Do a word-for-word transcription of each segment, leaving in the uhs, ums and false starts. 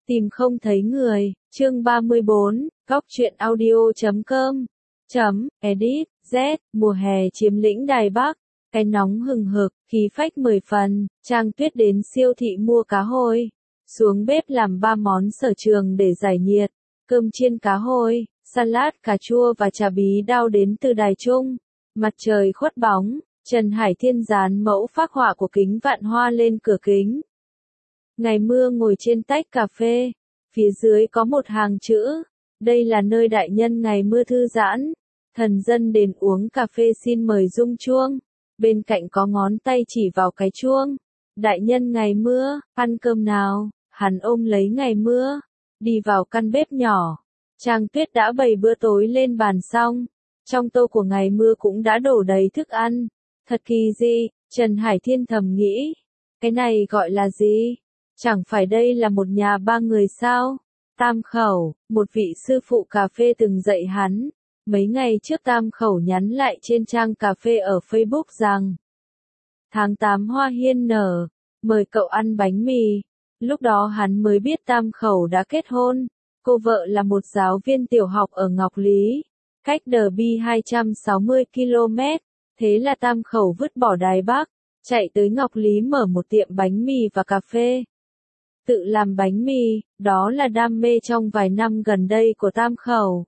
Tìm không thấy người, chương ba mươi bốn, góc truyện audio chấm com, chấm, edit, Z, mùa hè chiếm lĩnh Đài Bắc, cái nóng hừng hực, khí phách mười phần, Trang Tuyết đến siêu thị mua cá hồi, xuống bếp làm ba món sở trường để giải nhiệt, cơm chiên cá hồi, salad cà chua và chả bí đao đến từ Đài Trung, mặt trời khuất bóng, Trần Hải Thiên dán mẫu phác họa của Kính Vạn Hoa lên cửa kính. Ngày mưa ngồi trên tách cà phê, phía dưới có một hàng chữ, đây là nơi đại nhân ngày mưa thư giãn, thần dân đến uống cà phê xin mời rung chuông, bên cạnh có ngón tay chỉ vào cái chuông, đại nhân ngày mưa, ăn cơm nào, hắn ôm lấy ngày mưa, đi vào căn bếp nhỏ, Trang Tuyết đã bày bữa tối lên bàn xong, trong tô của ngày mưa cũng đã đổ đầy thức ăn, thật kỳ dị, Trần Hải Thiên thầm nghĩ, cái này gọi là gì? Chẳng phải đây là một nhà ba người sao? Tam Khẩu, một vị sư phụ cà phê từng dạy hắn. Mấy ngày trước Tam Khẩu nhắn lại trên trang cà phê ở Facebook rằng tháng tám hoa hiên nở, mời cậu ăn bánh mì. Lúc đó hắn mới biết Tam Khẩu đã kết hôn. Cô vợ là một giáo viên tiểu học ở Ngọc Lý, cách Derby hai trăm sáu mươi ki lô mét. Thế là Tam Khẩu vứt bỏ Đài Bắc, chạy tới Ngọc Lý mở một tiệm bánh mì và cà phê. Tự làm bánh mì, đó là đam mê trong vài năm gần đây của Tam Khẩu.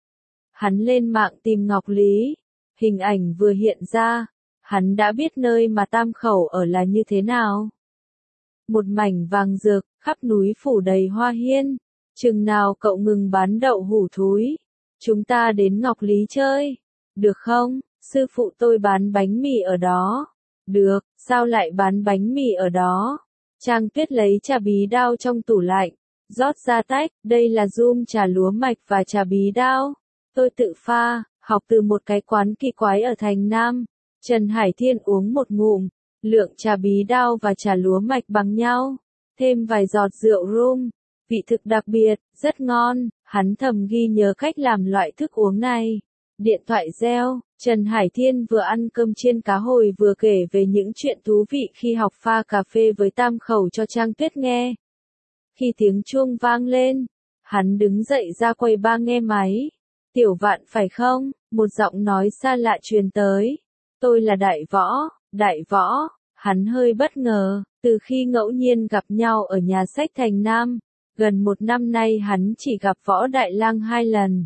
Hắn lên mạng tìm Ngọc Lý, hình ảnh vừa hiện ra, hắn đã biết nơi mà Tam Khẩu ở là như thế nào. Một mảnh vàng rực, khắp núi phủ đầy hoa hiên, chừng nào cậu ngừng bán đậu hủ thúi, chúng ta đến Ngọc Lý chơi, được không? Sư phụ tôi bán bánh mì ở đó. Được, sao lại bán bánh mì ở đó? Trang Tuyết lấy trà bí đao trong tủ lạnh, rót ra tách, đây là rum trà lúa mạch và trà bí đao. Tôi tự pha, học từ một cái quán kỳ quái ở thành Nam. Trần Hải Thiên uống một ngụm, lượng trà bí đao và trà lúa mạch bằng nhau, thêm vài giọt rượu rum, vị thực đặc biệt, rất ngon, hắn thầm ghi nhớ cách làm loại thức uống này. Điện thoại reo, Trần Hải Thiên vừa ăn cơm chiên cá hồi vừa kể về những chuyện thú vị khi học pha cà phê với Tam Khẩu cho Trang Tuyết nghe. Khi tiếng chuông vang lên, hắn đứng dậy ra quầy ba nghe máy. Tiểu Vạn phải không? Một giọng nói xa lạ truyền tới. Tôi là Đại Võ, Đại Võ. Hắn hơi bất ngờ, từ khi ngẫu nhiên gặp nhau ở nhà sách Thành Nam, gần một năm nay hắn chỉ gặp Võ Đại Lang hai lần.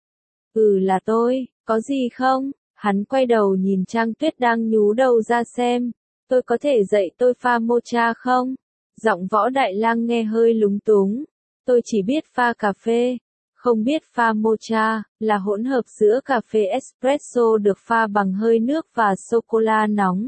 Ừ là tôi, có gì không? Hắn quay đầu nhìn Trang Tuyết đang nhú đầu ra xem. Tôi có thể dạy tôi pha mocha không? Giọng Võ Đại Lang nghe hơi lúng túng. Tôi chỉ biết pha cà phê, không biết pha mocha, là hỗn hợp giữa cà phê espresso được pha bằng hơi nước và sô-cô-la nóng.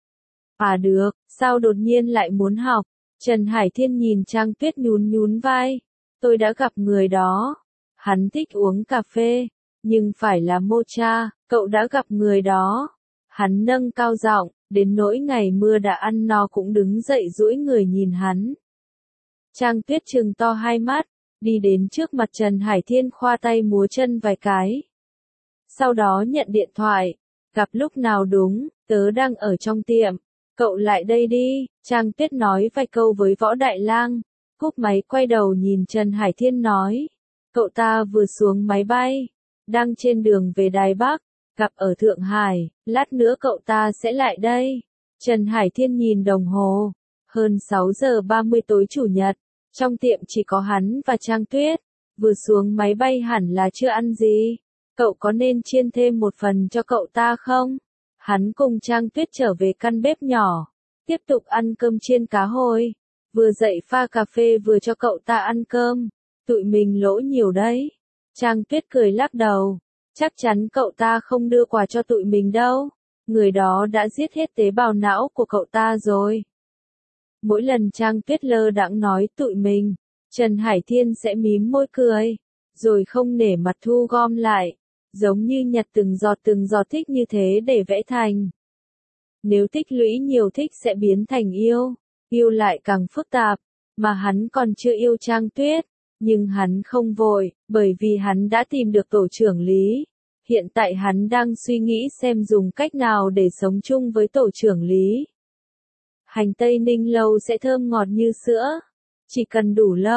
À được, sao đột nhiên lại muốn học? Trần Hải Thiên nhìn Trang Tuyết nhún nhún vai. Tôi đã gặp người đó. Hắn thích uống cà phê, nhưng phải là mocha, cậu đã gặp người đó. Hắn nâng cao giọng, đến nỗi ngày mưa đã ăn no cũng đứng dậy duỗi người nhìn hắn. Trang Tuyết trừng to hai mắt, đi đến trước mặt Trần Hải Thiên khoa tay múa chân vài cái. Sau đó nhận điện thoại, gặp lúc nào đúng, tớ đang ở trong tiệm, cậu lại đây đi, Trang Tuyết nói vài câu với Võ Đại Lang, cúp máy quay đầu nhìn Trần Hải Thiên nói, cậu ta vừa xuống máy bay, đang trên đường về Đài Bắc, gặp ở Thượng Hải, lát nữa cậu ta sẽ lại đây. Trần Hải Thiên nhìn đồng hồ, hơn sáu giờ ba mươi tối chủ nhật, trong tiệm chỉ có hắn và Trang Tuyết, vừa xuống máy bay hẳn là chưa ăn gì, cậu có nên chiên thêm một phần cho cậu ta không? Hắn cùng Trang Tuyết trở về căn bếp nhỏ, tiếp tục ăn cơm chiên cá hồi, vừa dậy pha cà phê vừa cho cậu ta ăn cơm, tụi mình lỗ nhiều đấy. Trang Tuyết cười lắc đầu, chắc chắn cậu ta không đưa quà cho tụi mình đâu, người đó đã giết hết tế bào não của cậu ta rồi. Mỗi lần Trang Tuyết lơ đãng nói tụi mình, Trần Hải Thiên sẽ mím môi cười, rồi không nể mặt thu gom lại, giống như nhặt từng giọt từng giọt thích như thế để vẽ thành. Nếu tích lũy nhiều thích sẽ biến thành yêu, yêu lại càng phức tạp, mà hắn còn chưa yêu Trang Tuyết. Nhưng hắn không vội, bởi vì hắn đã tìm được tổ trưởng Lý. Hiện tại hắn đang suy nghĩ xem dùng cách nào để sống chung với tổ trưởng Lý. Hành Tây Ninh lâu sẽ thơm ngọt như sữa. Chỉ cần đủ lâu,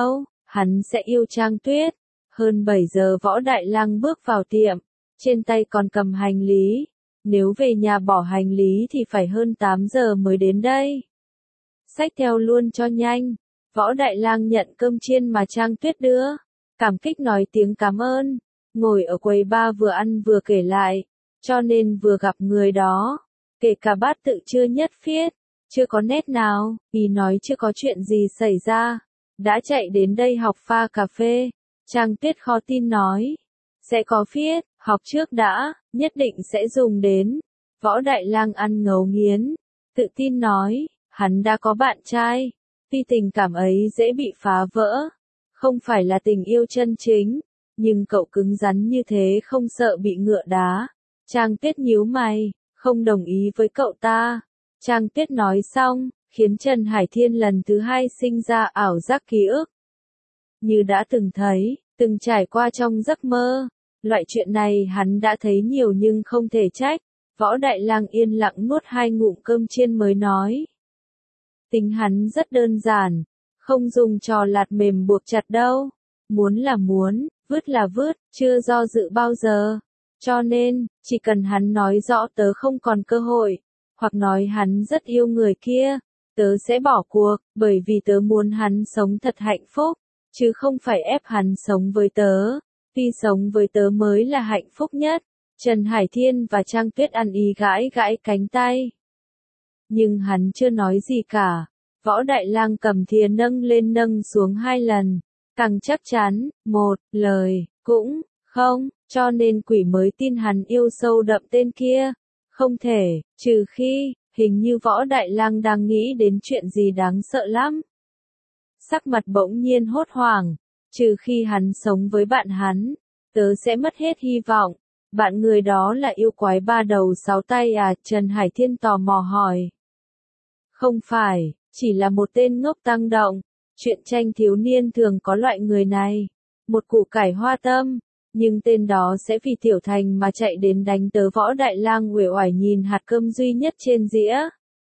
hắn sẽ yêu Trang Tuyết. Hơn bảy giờ Võ Đại Lang bước vào tiệm, trên tay còn cầm hành lý. Nếu về nhà bỏ hành lý thì phải hơn tám giờ mới đến đây. Xách theo luôn cho nhanh. Võ Đại Lang nhận cơm chiên mà Trang Tuyết đưa. Cảm kích nói tiếng cảm ơn. Ngồi ở quầy bar vừa ăn vừa kể lại. Cho nên vừa gặp người đó. Kể cả bát tự chưa nhất phiết. Chưa có nét nào. Ý nói chưa có chuyện gì xảy ra. Đã chạy đến đây học pha cà phê. Trang Tuyết khó tin nói. Sẽ có phiết. Học trước đã. Nhất định sẽ dùng đến. Võ Đại Lang ăn ngấu nghiến. Tự tin nói. Hắn đã có bạn trai. Tuy tình cảm ấy dễ bị phá vỡ. Không phải là tình yêu chân chính. Nhưng cậu cứng rắn như thế không sợ bị ngựa đá. Trang Tuyết nhíu mày. Không đồng ý với cậu ta. Trang Tuyết nói xong. Khiến Trần Hải Thiên lần thứ hai sinh ra ảo giác ký ức. Như đã từng thấy. Từng trải qua trong giấc mơ. Loại chuyện này hắn đã thấy nhiều nhưng không thể trách. Võ Đại Lang yên lặng nuốt hai ngụm cơm chiên mới nói. Tính hắn rất đơn giản. Không dùng trò lạt mềm buộc chặt đâu. Muốn là muốn, vứt là vứt, chưa do dự bao giờ. Cho nên, chỉ cần hắn nói rõ tớ không còn cơ hội. Hoặc nói hắn rất yêu người kia. Tớ sẽ bỏ cuộc, bởi vì tớ muốn hắn sống thật hạnh phúc. Chứ không phải ép hắn sống với tớ. Tuy sống với tớ mới là hạnh phúc nhất. Trần Hải Thiên và Trang Tuyết ăn ý gãi gãi cánh tay. Nhưng hắn chưa nói gì cả. Võ Đại Lang cầm thìa nâng lên nâng xuống hai lần. Càng chắc chắn, một lời, cũng không, cho nên quỷ mới tin hắn yêu sâu đậm tên kia. Không thể, trừ khi, hình như Võ Đại Lang đang nghĩ đến chuyện gì đáng sợ lắm. Sắc mặt bỗng nhiên hốt hoảng. Trừ khi hắn sống với bạn hắn, tớ sẽ mất hết hy vọng. Bạn người đó là yêu quái ba đầu sáu tay à? Trần Hải Thiên tò mò hỏi. Không phải, chỉ là một tên ngốc tăng động. Chuyện tranh thiếu niên thường có loại người này. Một củ cải hoa tâm. Nhưng tên đó sẽ vì Tiểu Thành mà chạy đến đánh tớ. Võ Đại Lang uể oải nhìn hạt cơm duy nhất trên dĩa.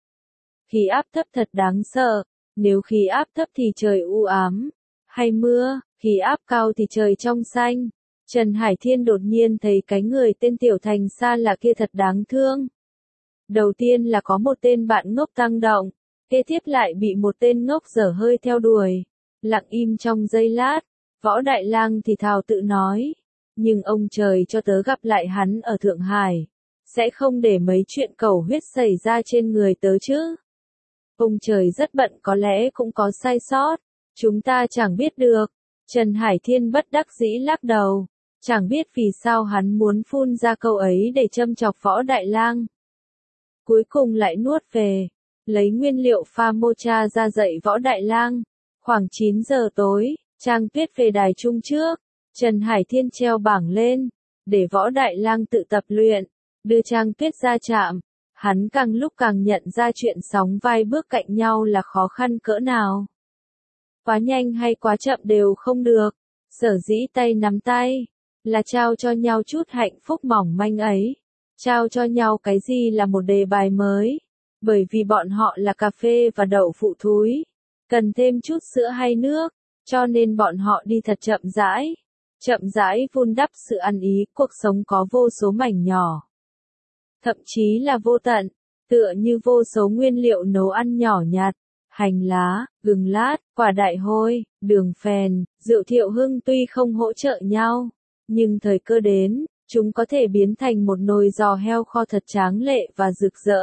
Khí áp thấp thật đáng sợ. Nếu khí áp thấp thì trời u ám. Hay mưa, khí áp cao thì trời trong xanh. Trần Hải Thiên đột nhiên thấy cái người tên Tiểu Thành xa lạ kia thật đáng thương. Đầu tiên là có một tên bạn ngốc tăng động, kế tiếp lại bị một tên ngốc dở hơi theo đuổi. Lặng im trong giây lát, Võ Đại Lang thì thào tự nói. Nhưng ông trời cho tớ gặp lại hắn ở Thượng Hải. Sẽ không để mấy chuyện cầu huyết xảy ra trên người tớ chứ. Ông trời rất bận, có lẽ cũng có sai sót. Chúng ta chẳng biết được. Trần Hải Thiên bất đắc dĩ lắc đầu. Chẳng biết vì sao hắn muốn phun ra câu ấy để châm chọc Võ Đại Lang. Cuối cùng lại nuốt về. Lấy nguyên liệu pha mocha ra dạy Võ Đại Lang. Khoảng chín giờ tối, Trang Tuyết về đài trung trước. Trần Hải Thiên treo bảng lên. Để Võ Đại Lang tự tập luyện. Đưa Trang Tuyết ra trạm. Hắn càng lúc càng nhận ra chuyện sóng vai bước cạnh nhau là khó khăn cỡ nào. Quá nhanh hay quá chậm đều không được. Sở dĩ tay nắm tay, là trao cho nhau chút hạnh phúc mỏng manh ấy. Trao cho nhau cái gì là một đề bài mới. Bởi vì bọn họ là cà phê và đậu phụ thúi. Cần thêm chút sữa hay nước. Cho nên bọn họ đi thật chậm rãi. Chậm rãi vun đắp sự ăn ý. Cuộc sống có vô số mảnh nhỏ. Thậm chí là vô tận. Tựa như vô số nguyên liệu nấu ăn nhỏ nhặt. Hành lá, gừng lát, quả đại hôi, đường phèn, rượu thiệu hưng tuy không hỗ trợ nhau. Nhưng thời cơ đến, chúng có thể biến thành một nồi giò heo kho thật tráng lệ và rực rỡ.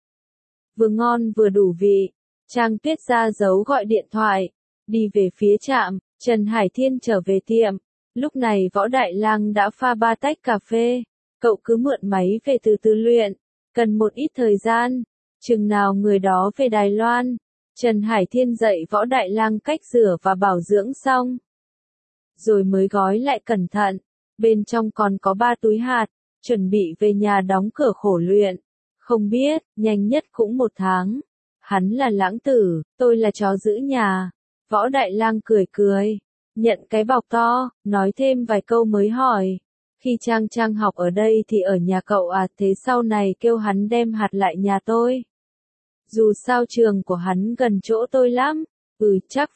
Vừa ngon vừa đủ vị. Trang Tuyết ra dấu gọi điện thoại. Đi về phía trạm, Trần Hải Thiên trở về tiệm. Lúc này Võ Đại Lang đã pha ba tách cà phê. Cậu cứ mượn máy về từ từ luyện. Cần một ít thời gian. Chừng nào người đó về Đài Loan. Trần Hải Thiên dạy Võ Đại Lang cách rửa và bảo dưỡng xong. Rồi mới gói lại cẩn thận. Bên trong còn có ba túi hạt. Chuẩn bị về nhà đóng cửa khổ luyện. Không biết, nhanh nhất cũng một tháng. Hắn là lãng tử, tôi là chó giữ nhà. Võ Đại Lang cười cười. Nhận cái bọc to, nói thêm vài câu mới hỏi. Khi Trang Trang học ở đây thì ở nhà cậu à? Thế sau này kêu hắn đem hạt lại nhà tôi. Dù sao trường của hắn gần chỗ tôi lắm. Ừ, chắc vậy.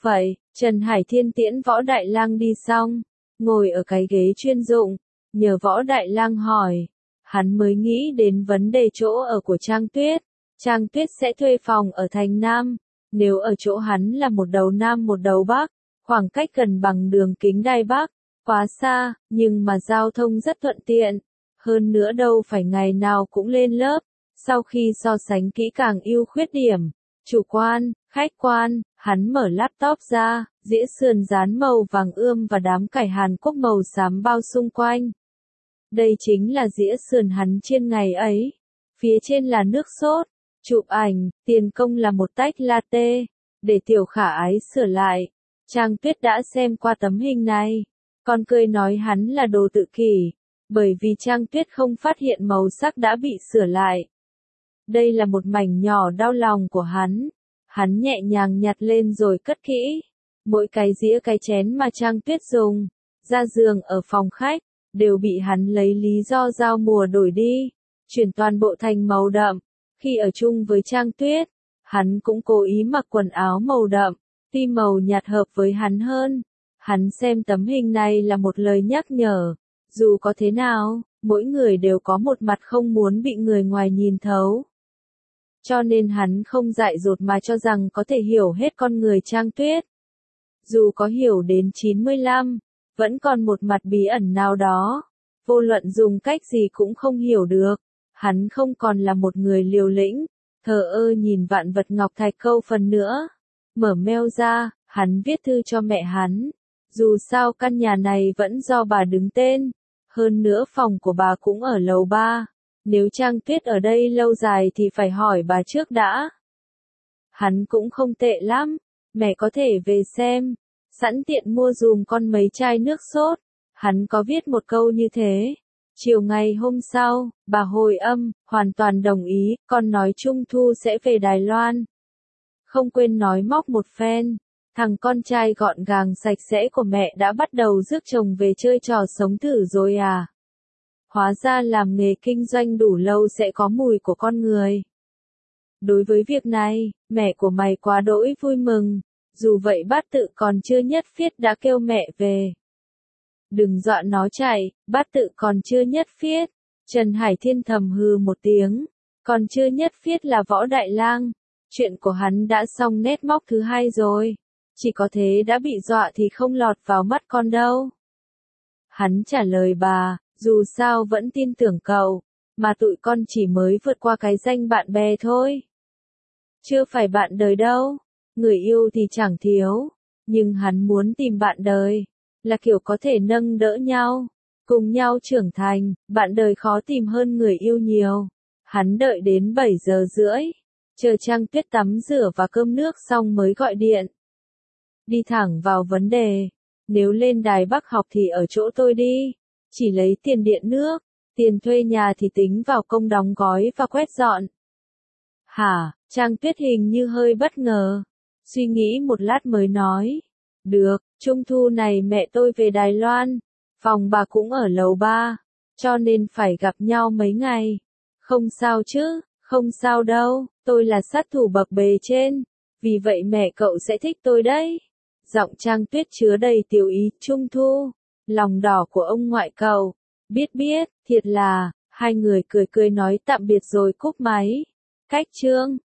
Trần Hải Thiên tiễn Võ Đại Lang đi xong, ngồi ở cái ghế chuyên dụng, nhờ Võ Đại Lang hỏi, hắn mới nghĩ đến vấn đề chỗ ở của Trang Tuyết. Trang Tuyết sẽ thuê phòng ở thành Nam, nếu ở chỗ hắn là một đầu Nam một đầu Bắc, khoảng cách gần bằng đường kính Đài Bắc, quá xa, nhưng mà giao thông rất thuận tiện, hơn nữa đâu phải ngày nào cũng lên lớp. Sau khi so sánh kỹ càng ưu khuyết điểm, chủ quan, khách quan, hắn mở laptop ra, dĩa sườn rán màu vàng ươm và đám cải Hàn Quốc màu xám bao xung quanh. Đây chính là dĩa sườn hắn chiên ngày ấy. Phía trên là nước sốt, chụp ảnh, tiền công là một tách latte, để Tiểu Khả Ái sửa lại. Trang Tuyết đã xem qua tấm hình này, còn cười nói hắn là đồ tự kỷ, bởi vì Trang Tuyết không phát hiện màu sắc đã bị sửa lại. Đây là một mảnh nhỏ đau lòng của hắn. Hắn nhẹ nhàng nhặt lên rồi cất kỹ. Mỗi cái dĩa cái chén mà Trang Tuyết dùng, ra giường ở phòng khách, đều bị hắn lấy lý do giao mùa đổi đi, chuyển toàn bộ thành màu đậm. Khi ở chung với Trang Tuyết, hắn cũng cố ý mặc quần áo màu đậm, tuy màu nhạt hợp với hắn hơn. Hắn xem tấm hình này là một lời nhắc nhở, dù có thế nào, mỗi người đều có một mặt không muốn bị người ngoài nhìn thấu. Cho nên hắn không dại dột mà cho rằng có thể hiểu hết con người Trang Tuyết. Dù có hiểu đến chín mươi lăm, vẫn còn một mặt bí ẩn nào đó, vô luận dùng cách gì cũng không hiểu được. Hắn không còn là một người liều lĩnh, thờ ơ nhìn vạn vật ngọc thạch câu phần nữa. Mở mail ra, hắn viết thư cho mẹ hắn. Dù sao căn nhà này vẫn do bà đứng tên, hơn nữa phòng của bà cũng ở lầu ba. Nếu Trang Tuyết ở đây lâu dài thì phải hỏi bà trước đã. Hắn cũng không tệ lắm, mẹ có thể về xem, sẵn tiện mua dùm con mấy chai nước sốt. Hắn có viết một câu như thế. Chiều ngày hôm sau, bà hồi âm, hoàn toàn đồng ý, con nói Trung Thu sẽ về Đài Loan. Không quên nói móc một phen, thằng con trai gọn gàng sạch sẽ của mẹ đã bắt đầu rước chồng về chơi trò sống thử rồi à. Hóa ra làm nghề kinh doanh đủ lâu sẽ có mùi của con người. Đối với việc này, mẹ của mày quá đỗi vui mừng, dù vậy bát tự còn chưa nhất phiết đã kêu mẹ về. Đừng dọa nó chạy, bát tự còn chưa nhất phiết. Trần Hải Thiên thầm hừ một tiếng, còn chưa nhất phiết là Võ Đại Lang. Chuyện của hắn đã xong nét móc thứ hai rồi, chỉ có thế đã bị dọa thì không lọt vào mắt con đâu. Hắn trả lời bà, dù sao vẫn tin tưởng cậu, mà tụi con chỉ mới vượt qua cái danh bạn bè thôi. Chưa phải bạn đời đâu, người yêu thì chẳng thiếu, nhưng hắn muốn tìm bạn đời, là kiểu có thể nâng đỡ nhau, cùng nhau trưởng thành, bạn đời khó tìm hơn người yêu nhiều. Hắn đợi đến bảy giờ rưỡi, chờ Trang Tuyết tắm rửa và cơm nước xong mới gọi điện. Đi thẳng vào vấn đề, nếu lên Đài Bắc học thì ở chỗ tôi đi, chỉ lấy tiền điện nước, tiền thuê nhà thì tính vào công đóng gói và quét dọn. Hả, Trang Tuyết hình như hơi bất ngờ, suy nghĩ một lát mới nói, được, Trung thu này mẹ tôi về Đài Loan, phòng bà cũng ở lầu ba, cho nên phải gặp nhau mấy ngày. Không sao chứ, không sao đâu, tôi là sát thủ bậc bề trên, vì vậy mẹ cậu sẽ thích tôi đấy. Giọng Trang Tuyết chứa đầy tiểu ý, Trung thu, lòng đỏ của ông ngoại cậu, biết biết, thiệt là, hai người cười cười nói tạm biệt rồi cúp máy. Cách chương